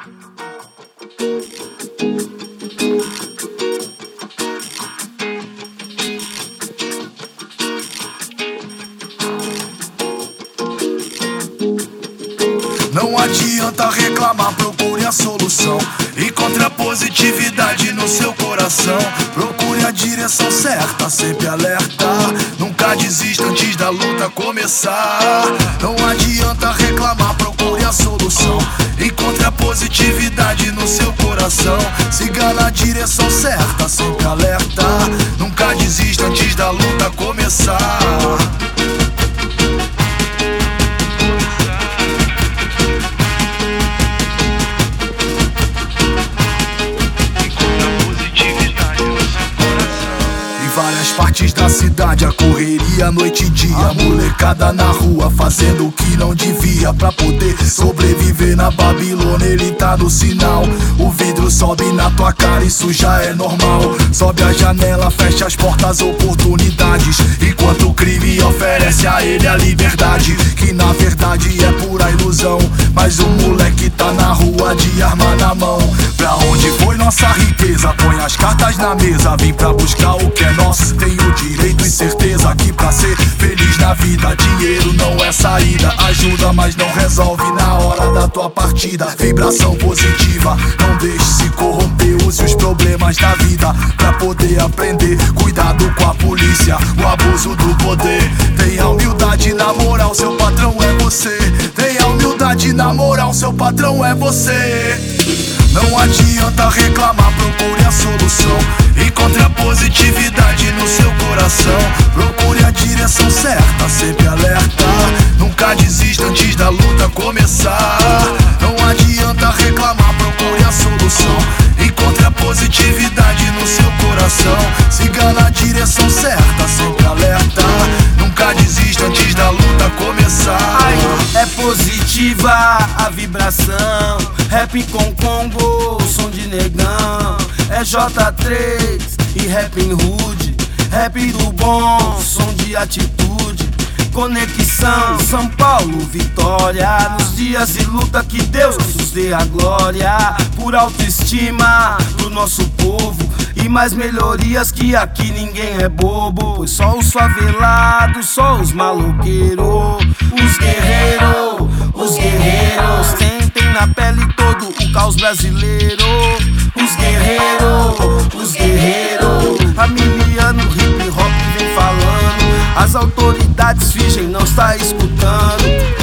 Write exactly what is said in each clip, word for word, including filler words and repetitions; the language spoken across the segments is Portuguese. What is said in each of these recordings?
Não adianta reclamar, procure a solução. Encontre a positividade no seu coração. Procure a direção certa, sempre alerta. Nunca desista antes da luta começar. Não adianta reclamar, procure a solução. Encontre a positividade no seu coração. Siga na direção certa, sempre alerta. Nunca desista antes da luta começar. Várias partes da cidade, a correria noite e dia. A molecada na rua fazendo o que não devia pra poder sobreviver na Babilônia. Ele tá no sinal, o vidro sobe na tua cara, isso já é normal. Sobe a janela, fecha as portas, oportunidades, enquanto o crime oferece a ele a liberdade, que na verdade é pura ilusão. Mas o moleque tá na rua de arma na mão. Pra onde foi nossa riqueza? Põe as cartas na mesa, vem pra buscar o que é nosso. Tenho direito e certeza que pra ser feliz na vida, dinheiro não é saída. Ajuda, mas não resolve na hora da tua partida. Vibração positiva, não deixe se corromper. Use os problemas da vida pra poder aprender. Cuidado com a polícia, o abuso do poder. Tenha humildade, na moral, seu patrão é você. Tenha humildade, na moral, seu patrão é você. Não adianta reclamar, procure a solução. Encontre a positividade no seu coração. Procure a direção certa, sempre alerta. Nunca desista antes da luta começar. Não adianta reclamar, procure a solução. Encontre a positividade no seu coração. Siga na direção certa, sempre alerta. Nunca desista antes da luta começar. Ai, é positiva a vibração. Rap com combo, som de negão. É J três e rap em rude. Rap do bom, som de atitude. Conexão, São Paulo, vitória. Nos dias de luta que Deus nos dê a glória. Por autoestima do nosso povo. E mais melhorias que aqui ninguém é bobo. Pois só os favelados, só os maloqueiros. Os guerreiros, os guerreiros sentem na pele todo o caos brasileiro. Os guerreiros, os guerreiros. Familiano, hip hop vem falando. As autoridades fingem não estar escutando.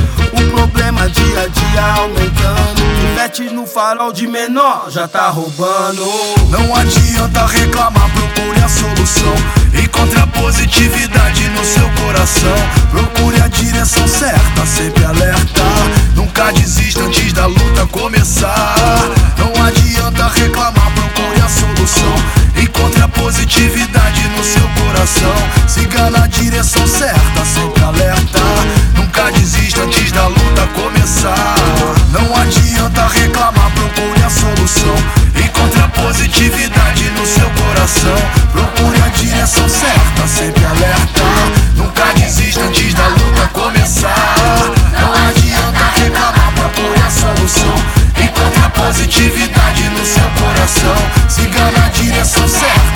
O problema dia a dia aumentando. Pivete no farol de menor já tá roubando. Não adianta reclamar, procure a solução. Encontre a positividade no seu coração. Procure a direção certa, sempre alerta. Nunca desista antes da luta começar. Não adianta reclamar, procure a solução. Encontre a positividade no seu coração. Siga na direção certa, sempre alerta. Nunca desista antes da luta começar. Não adianta reclamar, procure a solução. Encontre a positividade no seu coração. Procure a direção certa, sempre alerta. Nunca desista antes da luta começar. Não adianta reclamar, procure a solução. Encontre a positividade no seu coração. Siga na direção certa.